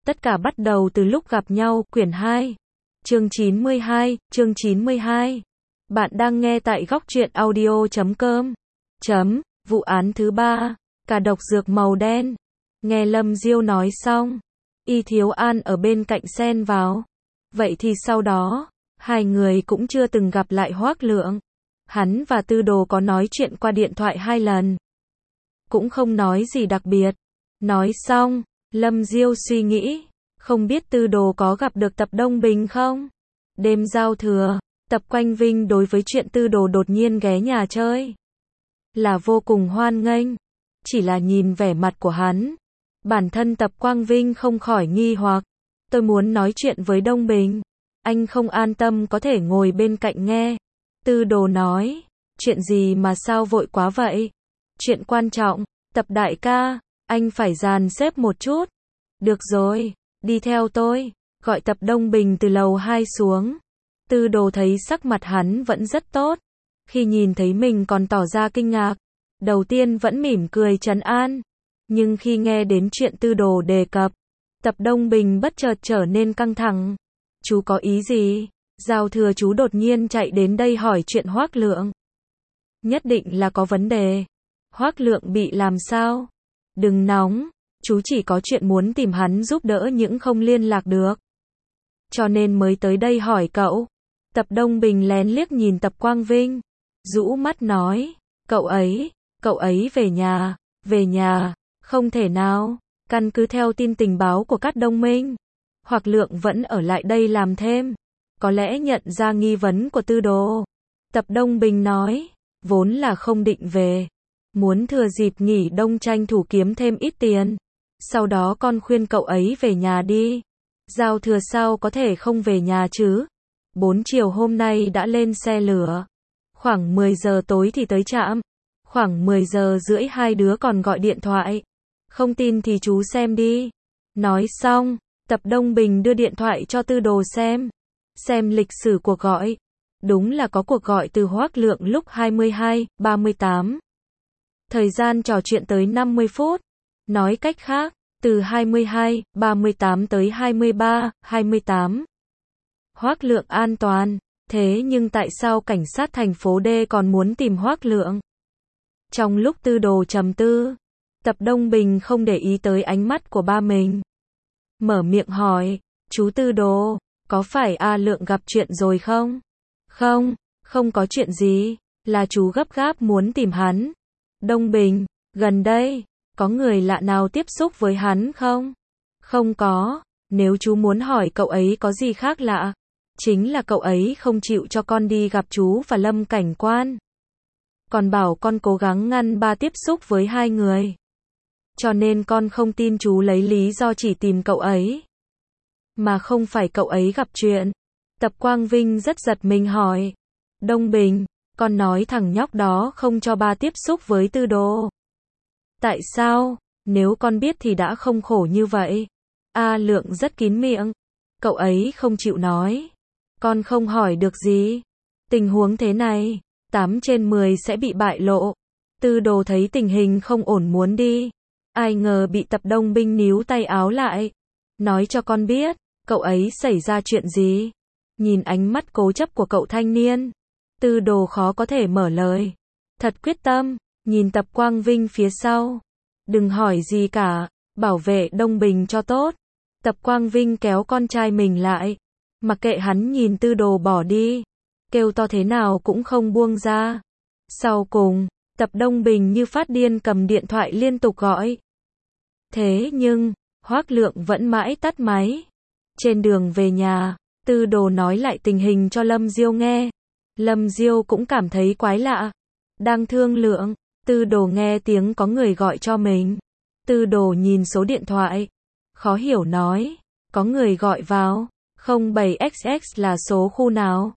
Tất cả bắt đầu từ lúc gặp nhau, quyển 2. Chương 92. Bạn đang nghe tại góc truyện audio.com. Vụ án thứ 3, cả độc dược màu đen. Nghe Lâm Diêu nói xong, Y Thiếu An ở bên cạnh xen vào. Vậy thì sau đó, hai người cũng chưa từng gặp lại Hoác Lượng. Hắn và Tư Đồ có nói chuyện qua điện thoại 2 lần. Cũng không nói gì đặc biệt. Nói xong, Lâm Diêu suy nghĩ, không biết Tư Đồ có gặp được Tập Đông Bình không? Đêm giao thừa, Tập Quanh Vinh đối với chuyện Tư Đồ đột nhiên ghé nhà chơi là vô cùng hoan nghênh. Chỉ là nhìn vẻ mặt của hắn, bản thân Tập Quang Vinh không khỏi nghi hoặc. Tôi muốn nói chuyện với Đông Bình. Anh không an tâm có thể ngồi bên cạnh nghe. Tư Đồ nói, chuyện gì mà sao vội quá vậy? Chuyện quan trọng, Tập đại ca, anh phải dàn xếp một chút. Được rồi, đi theo tôi, gọi Tập Đông Bình từ lầu 2 xuống. Tư Đồ thấy sắc mặt hắn vẫn rất tốt. Khi nhìn thấy mình còn tỏ ra kinh ngạc. Đầu tiên vẫn mỉm cười trấn an. Nhưng khi nghe đến chuyện Tư Đồ đề cập, Tập Đông Bình bất chợt trở nên căng thẳng. Chú có ý gì? Giao thừa chú đột nhiên chạy đến đây hỏi chuyện Hoác Lượng. Nhất định là có vấn đề. Hoác Lượng bị làm sao? Đừng nóng, chú chỉ có chuyện muốn tìm hắn giúp đỡ những không liên lạc được. Cho nên mới tới đây hỏi cậu. Tập Đông Bình lén liếc nhìn Tập Quang Vinh, rũ mắt nói, cậu ấy về nhà, không thể nào, căn cứ theo tin tình báo của các đồng minh. Hoác Lượng vẫn ở lại đây làm thêm, có lẽ nhận ra nghi vấn của Tư Đồ. Tập Đông Bình nói, vốn là không định về, muốn thừa dịp nghỉ đông tranh thủ kiếm thêm ít tiền. Sau đó con khuyên cậu ấy về nhà đi. Giao thừa sao có thể không về nhà chứ? 4 chiều hôm nay đã lên xe lửa. Khoảng 10 giờ tối thì tới trạm. Khoảng 10 giờ rưỡi hai đứa còn gọi điện thoại. Không tin thì chú xem đi. Nói xong, Tập Đông Bình đưa điện thoại cho Tư Đồ xem. Xem lịch sử cuộc gọi. Đúng là có cuộc gọi từ Hoác Lượng lúc 22:38. Thời gian trò chuyện tới 50 phút. Nói cách khác, từ 22:38 tới 23:28. Hoác Lượng an toàn. Thế nhưng tại sao cảnh sát thành phố D còn muốn tìm Hoác Lượng? Trong lúc Tư Đồ trầm tư, Tập Đông Bình không để ý tới ánh mắt của ba mình. Mở miệng hỏi, chú Tư Đồ, có phải A Lượng gặp chuyện rồi không? Không có chuyện gì, là chú gấp gáp muốn tìm hắn. Đông Bình, gần đây, có người lạ nào tiếp xúc với hắn không? Không có, nếu chú muốn hỏi cậu ấy có gì khác lạ, chính là cậu ấy không chịu cho con đi gặp chú và Lâm cảnh quan. Còn bảo con cố gắng ngăn ba tiếp xúc với hai người. Cho nên con không tin chú lấy lý do chỉ tìm cậu ấy, mà không phải cậu ấy gặp chuyện. Tập Quang Vinh rất giật mình hỏi, Đông Bình, con nói thằng nhóc đó không cho ba tiếp xúc với Tư Đồ. Tại sao? Nếu con biết thì đã không khổ như vậy. A Lượng rất kín miệng. Cậu ấy không chịu nói. Con không hỏi được gì. Tình huống thế này, 8 trên 10 sẽ bị bại lộ. Tư Đồ thấy tình hình không ổn muốn đi. Ai ngờ bị Tập Đông Bình níu tay áo lại. Nói cho con biết, cậu ấy xảy ra chuyện gì. Nhìn ánh mắt cố chấp của cậu thanh niên, Tư Đồ khó có thể mở lời. Thật quyết tâm, nhìn Tập Quang Vinh phía sau. Đừng hỏi gì cả, bảo vệ Đông Bình cho tốt. Tập Quang Vinh kéo con trai mình lại. Mặc kệ hắn nhìn Tư Đồ bỏ đi. Kêu to thế nào cũng không buông ra. Sau cùng, Tập Đông Bình như phát điên cầm điện thoại liên tục gọi. Thế nhưng, Hoác Lượng vẫn mãi tắt máy. Trên đường về nhà, Tư Đồ nói lại tình hình cho Lâm Diêu nghe. Lâm Diêu cũng cảm thấy quái lạ. Đang thương lượng, Tư Đồ nghe tiếng có người gọi cho mình. Tư Đồ nhìn số điện thoại. Khó hiểu nói, có người gọi vào. 07XX là số khu nào?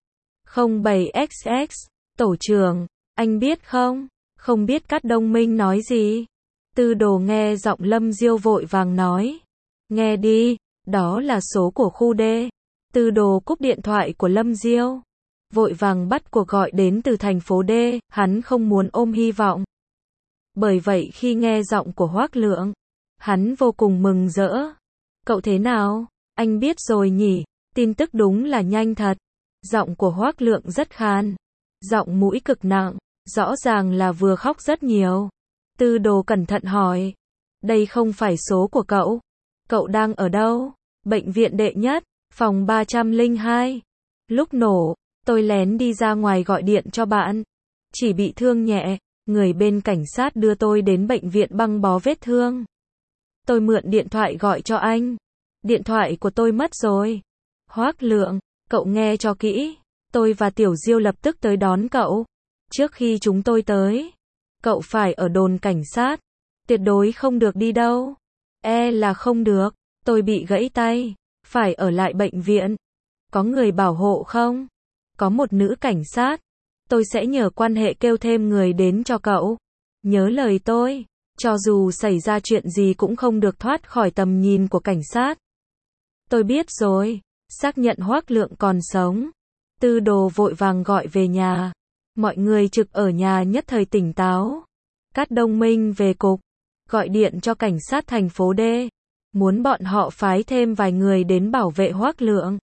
07XX, tổ trưởng, anh biết không? Không biết các đồng minh nói gì? Tư Đồ nghe giọng Lâm Diêu vội vàng nói. Nghe đi, đó là số của khu D. Tư Đồ cúp điện thoại của Lâm Diêu. Vội vàng bắt cuộc gọi đến từ thành phố D, hắn không muốn ôm hy vọng. Bởi vậy khi nghe giọng của Hoác Lượng, hắn vô cùng mừng rỡ. Cậu thế nào? Anh biết rồi nhỉ? Tin tức đúng là nhanh thật. Giọng của Hoác Lượng rất khan. Giọng mũi cực nặng. Rõ ràng là vừa khóc rất nhiều. Tư Đồ cẩn thận hỏi. Đây không phải số của cậu. Cậu đang ở đâu? Bệnh viện đệ nhất, phòng 302. Lúc nổ, tôi lén đi ra ngoài gọi điện cho bạn. Chỉ bị thương nhẹ, người bên cảnh sát đưa tôi đến bệnh viện băng bó vết thương. Tôi mượn điện thoại gọi cho anh. Điện thoại của tôi mất rồi. Hoác Lượng, cậu nghe cho kỹ. Tôi và Tiểu Diêu lập tức tới đón cậu. Trước khi chúng tôi tới, cậu phải ở đồn cảnh sát. Tuyệt đối không được đi đâu. Là không được. Tôi bị gãy tay. Phải ở lại bệnh viện. Có người bảo hộ không? Có một nữ cảnh sát. Tôi sẽ nhờ quan hệ kêu thêm người đến cho cậu. Nhớ lời tôi. Cho dù xảy ra chuyện gì cũng không được thoát khỏi tầm nhìn của cảnh sát. Tôi biết rồi. Xác nhận Hoác Lượng còn sống. Tư Đồ vội vàng gọi về nhà. Mọi người trực ở nhà nhất thời tỉnh táo. Cát Đông Minh về cục. Gọi điện cho cảnh sát thành phố D. Muốn bọn họ phái thêm vài người đến bảo vệ Hoác Lượng.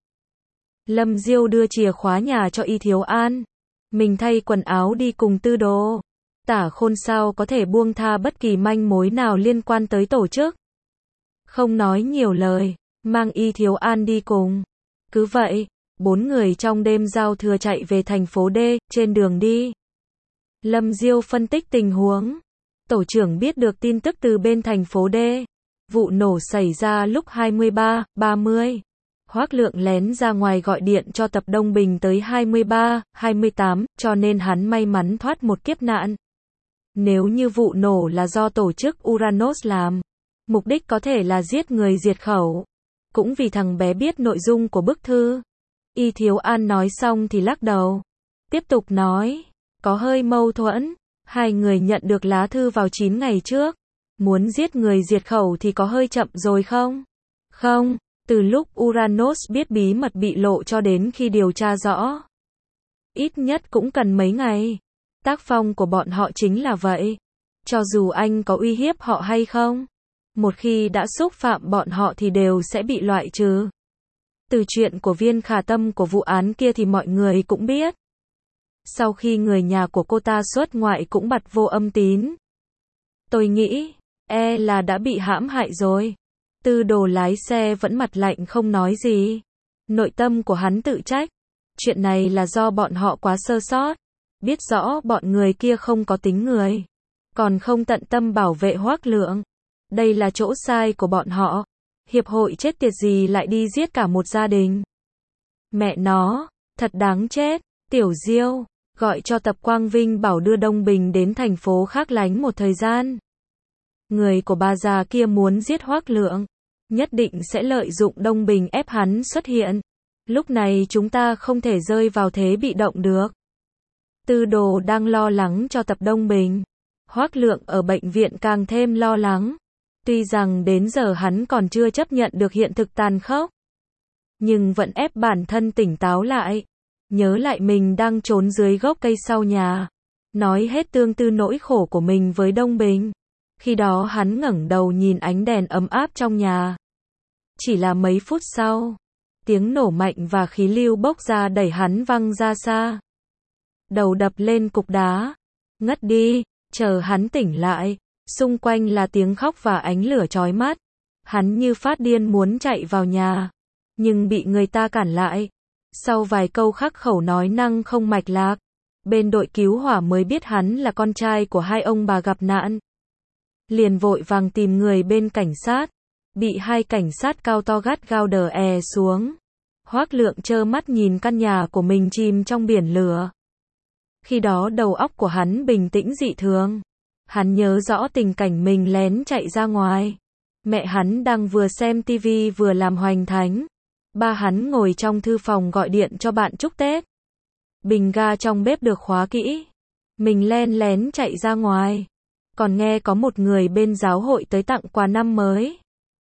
Lâm Diêu đưa chìa khóa nhà cho Y Thiếu An. Mình thay quần áo đi cùng Tư Đồ. Tả Khôn sao có thể buông tha bất kỳ manh mối nào liên quan tới tổ chức. Không nói nhiều lời, mang Y Thiếu An đi cùng. Cứ vậy, 4 người trong đêm giao thừa chạy về thành phố D, trên đường đi. Lâm Diêu phân tích tình huống. Tổ trưởng biết được tin tức từ bên thành phố D. Vụ nổ xảy ra lúc 23:30. Hoác Lượng lén ra ngoài gọi điện cho Tập Đông Bình tới 23:28, cho nên hắn may mắn thoát một kiếp nạn. Nếu như vụ nổ là do tổ chức Uranos làm, mục đích có thể là giết người diệt khẩu. Cũng vì thằng bé biết nội dung của bức thư. Y Thiếu An nói xong thì lắc đầu. Tiếp tục nói, có hơi mâu thuẫn. Hai người nhận được lá thư vào 9 ngày trước. Muốn giết người diệt khẩu thì có hơi chậm rồi không? Không, từ lúc Uranos biết bí mật bị lộ cho đến khi điều tra rõ. Ít nhất cũng cần mấy ngày. Tác phong của bọn họ chính là vậy. Cho dù anh có uy hiếp họ hay không, một khi đã xúc phạm bọn họ thì đều sẽ bị loại trừ. Từ chuyện của Viên Khả Tâm của vụ án kia thì mọi người cũng biết. Sau khi người nhà của cô ta xuất ngoại cũng bật vô âm tín. Tôi nghĩ, là đã bị hãm hại rồi. Tư Đồ lái xe vẫn mặt lạnh không nói gì. Nội tâm của hắn tự trách. Chuyện này là do bọn họ quá sơ sót. Biết rõ bọn người kia không có tính người. Còn không tận tâm bảo vệ Hoác Lượng. Đây là chỗ sai của bọn họ. Hiệp hội chết tiệt gì lại đi giết cả một gia đình. Mẹ nó, thật đáng chết. Tiểu Diêu, gọi cho Tập Quang Vinh bảo đưa Đông Bình đến thành phố khác lánh một thời gian. Người của bà già kia muốn giết Hoác Lượng. Nhất định sẽ lợi dụng Đông Bình ép hắn xuất hiện. Lúc này chúng ta không thể rơi vào thế bị động được. Tư Đồ đang lo lắng cho Tập Đông Bình. Hoác Lượng ở bệnh viện càng thêm lo lắng. Tuy rằng đến giờ hắn còn chưa chấp nhận được hiện thực tàn khốc, nhưng vẫn ép bản thân tỉnh táo lại. Nhớ lại mình đang trốn dưới gốc cây sau nhà. Nói hết tương tư nỗi khổ của mình với Đông Bình. Khi đó hắn ngẩng đầu nhìn ánh đèn ấm áp trong nhà. Chỉ là mấy phút sau, tiếng nổ mạnh và khí lưu bốc ra đẩy hắn văng ra xa. Đầu đập lên cục đá. Ngất đi, chờ hắn tỉnh lại. Xung quanh là tiếng khóc và ánh lửa chói mắt. Hắn như phát điên muốn chạy vào nhà, nhưng bị người ta cản lại. Sau vài câu khắc khẩu nói năng không mạch lạc, bên đội cứu hỏa mới biết hắn là con trai của hai ông bà gặp nạn. Liền vội vàng tìm người bên cảnh sát. Bị hai cảnh sát cao to gắt gao đè xuống. Hoác Lượng trơ mắt nhìn căn nhà của mình chìm trong biển lửa. Khi đó đầu óc của hắn bình tĩnh dị thường. Hắn nhớ rõ tình cảnh mình lén chạy ra ngoài. Mẹ hắn đang vừa xem tivi vừa làm hoành thánh. Ba hắn ngồi trong thư phòng gọi điện cho bạn chúc Tết. Bình ga trong bếp được khóa kỹ. Mình len lén chạy ra ngoài. Còn nghe có một người bên giáo hội tới tặng quà năm mới.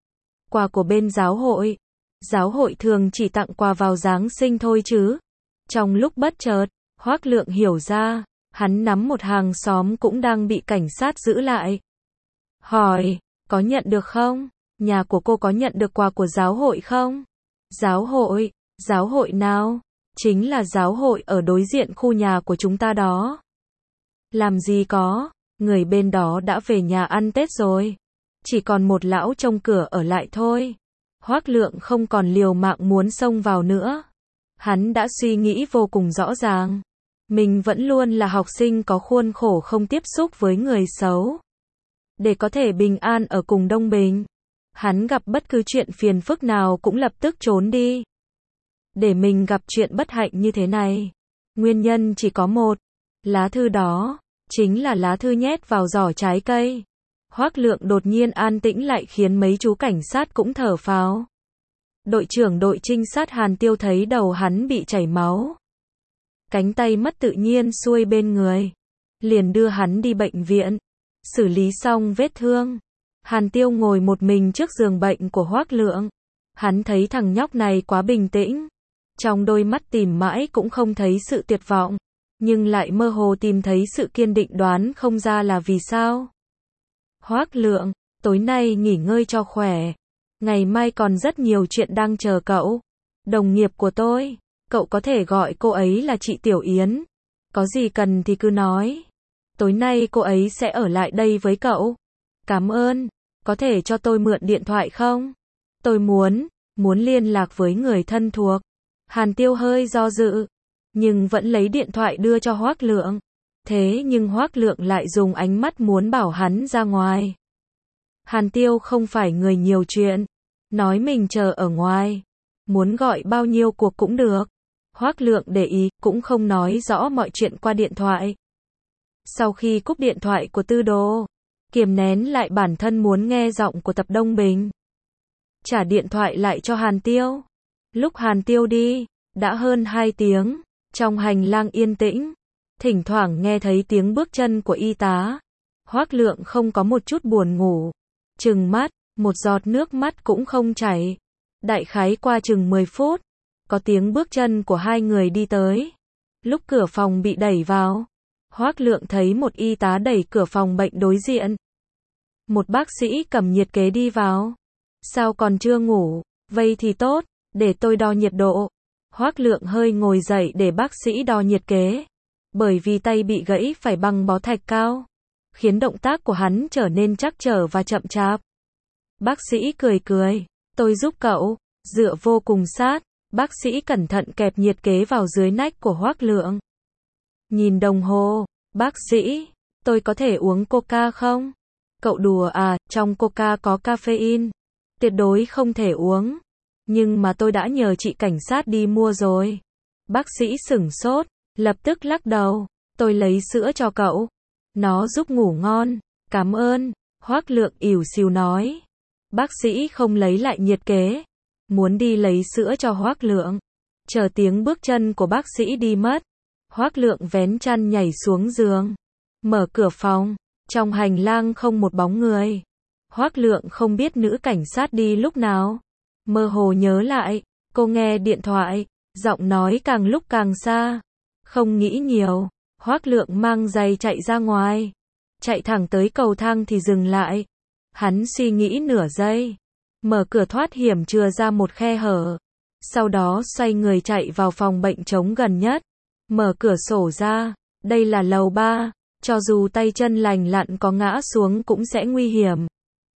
Quà của bên giáo hội. Giáo hội thường chỉ tặng quà vào Giáng sinh thôi chứ. Trong lúc bất chợt, Hoác Lượng hiểu ra, hắn nắm một hàng xóm cũng đang bị cảnh sát giữ lại. Hỏi, có nhận được không? nhà của cô có nhận được quà của giáo hội không? Giáo hội? Giáo hội nào? Chính là giáo hội ở đối diện khu nhà của chúng ta đó. Làm gì có, người bên đó đã về nhà ăn Tết rồi. Chỉ còn một lão trông cửa ở lại thôi. Hoác Lượng không còn liều mạng muốn xông vào nữa. Hắn đã suy nghĩ vô cùng rõ ràng. Mình vẫn luôn là học sinh có khuôn khổ không tiếp xúc với người xấu. Để có thể bình an ở cùng Đông Bình, hắn gặp bất cứ chuyện phiền phức nào cũng lập tức trốn đi. Để mình gặp chuyện bất hạnh như thế này, nguyên nhân chỉ có một. Lá thư đó, chính là lá thư nhét vào giỏ trái cây. Hoác Lượng đột nhiên an tĩnh lại khiến mấy chú cảnh sát cũng thở phào. Đội trưởng đội trinh sát Hàn Tiêu thấy đầu hắn bị chảy máu. Cánh tay mất tự nhiên xuôi bên người. Liền đưa hắn đi bệnh viện. Xử lý xong vết thương. Hàn Tiêu ngồi một mình trước giường bệnh của Hoác Lượng. Hắn thấy thằng nhóc này quá bình tĩnh. Trong đôi mắt tìm mãi cũng không thấy sự tuyệt vọng. Nhưng lại mơ hồ tìm thấy sự kiên định, đoán không ra là vì sao. Hoác Lượng, tối nay nghỉ ngơi cho khỏe. Ngày mai còn rất nhiều chuyện đang chờ cậu. Đồng nghiệp của tôi, cậu có thể gọi cô ấy là chị Tiểu Yến. Có gì cần thì cứ nói. Tối nay cô ấy sẽ ở lại đây với cậu. Cảm ơn, có thể cho tôi mượn điện thoại không? Tôi muốn liên lạc với người thân thuộc. Hàn Tiêu hơi do dự, nhưng vẫn lấy điện thoại đưa cho Hoác Lượng. Thế nhưng Hoác Lượng lại dùng ánh mắt muốn bảo hắn ra ngoài. Hàn Tiêu không phải người nhiều chuyện, nói mình chờ ở ngoài, muốn gọi bao nhiêu cuộc cũng được. Hoác Lượng để ý, cũng không nói rõ mọi chuyện qua điện thoại. Sau khi cúp điện thoại của Tư Đồ, kiềm nén lại bản thân muốn nghe giọng của Tập Đông Bình, trả điện thoại lại cho Hàn Tiêu. Lúc Hàn Tiêu đi, đã hơn 2 tiếng, trong hành lang yên tĩnh, thỉnh thoảng nghe thấy tiếng bước chân của y tá. Hoác Lượng không có một chút buồn ngủ, trừng mắt, một giọt nước mắt cũng không chảy. Đại khái qua chừng 10 phút, có tiếng bước chân của hai người đi tới. Lúc cửa phòng bị đẩy vào, Hoác Lượng thấy một y tá đẩy cửa phòng bệnh đối diện. Một bác sĩ cầm nhiệt kế đi vào. Sao còn chưa ngủ? Vậy thì tốt, để tôi đo nhiệt độ. Hoác Lượng hơi ngồi dậy để bác sĩ đo nhiệt kế. Bởi vì tay bị gãy phải băng bó thạch cao, khiến động tác của hắn trở nên trắc trở và chậm chạp. Bác sĩ cười cười, tôi giúp cậu. Dựa vô cùng sát, bác sĩ cẩn thận kẹp nhiệt kế vào dưới nách của Hoác Lượng. Nhìn đồng hồ, bác sĩ, tôi có thể uống coca không? Cậu đùa à, trong coca có caffeine. Tuyệt đối không thể uống. Nhưng mà tôi đã nhờ chị cảnh sát đi mua rồi. Bác sĩ sửng sốt, lập tức lắc đầu. Tôi lấy sữa cho cậu. Nó giúp ngủ ngon. Cảm ơn. Hoác Lượng ỉu xìu nói. Bác sĩ không lấy lại nhiệt kế. Muốn đi lấy sữa cho Hoác Lượng. Chờ tiếng bước chân của bác sĩ đi mất. Hoác Lượng vén chăn nhảy xuống giường. Mở cửa phòng. Trong hành lang không một bóng người. Hoác Lượng không biết nữ cảnh sát đi lúc nào. Mơ hồ nhớ lại, cô nghe điện thoại, giọng nói càng lúc càng xa. Không nghĩ nhiều, Hoác Lượng mang giày chạy ra ngoài. Chạy thẳng tới cầu thang thì dừng lại. Hắn suy nghĩ nửa giây. Mở cửa thoát hiểm chừa ra một khe hở. Sau đó xoay người chạy vào phòng bệnh trống gần nhất. Mở cửa sổ ra. Đây là lầu 3. Cho dù tay chân lành lặn có ngã xuống cũng sẽ nguy hiểm.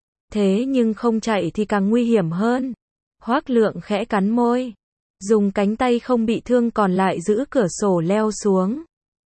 Thế nhưng không chạy thì càng nguy hiểm hơn. Hoác Lượng khẽ cắn môi. Dùng cánh tay không bị thương còn lại giữ cửa sổ leo xuống.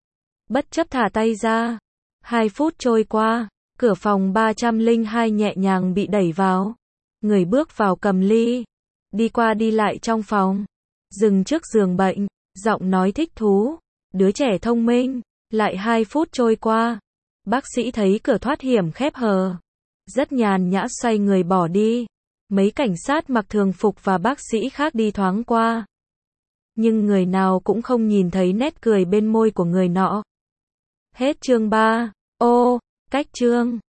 Bất chấp thả tay ra. 2 phút trôi qua. Cửa phòng 302 nhẹ nhàng bị đẩy vào. Người bước vào cầm ly. Đi qua đi lại trong phòng. Dừng trước giường bệnh. Giọng nói thích thú. Đứa trẻ thông minh. Lại 2 phút trôi qua. Bác sĩ thấy cửa thoát hiểm khép hờ. Rất nhàn nhã xoay người bỏ đi. Mấy cảnh sát mặc thường phục và bác sĩ khác đi thoáng qua. Nhưng người nào cũng không nhìn thấy nét cười bên môi của người nọ. Hết chương 3. Ô, cách chương.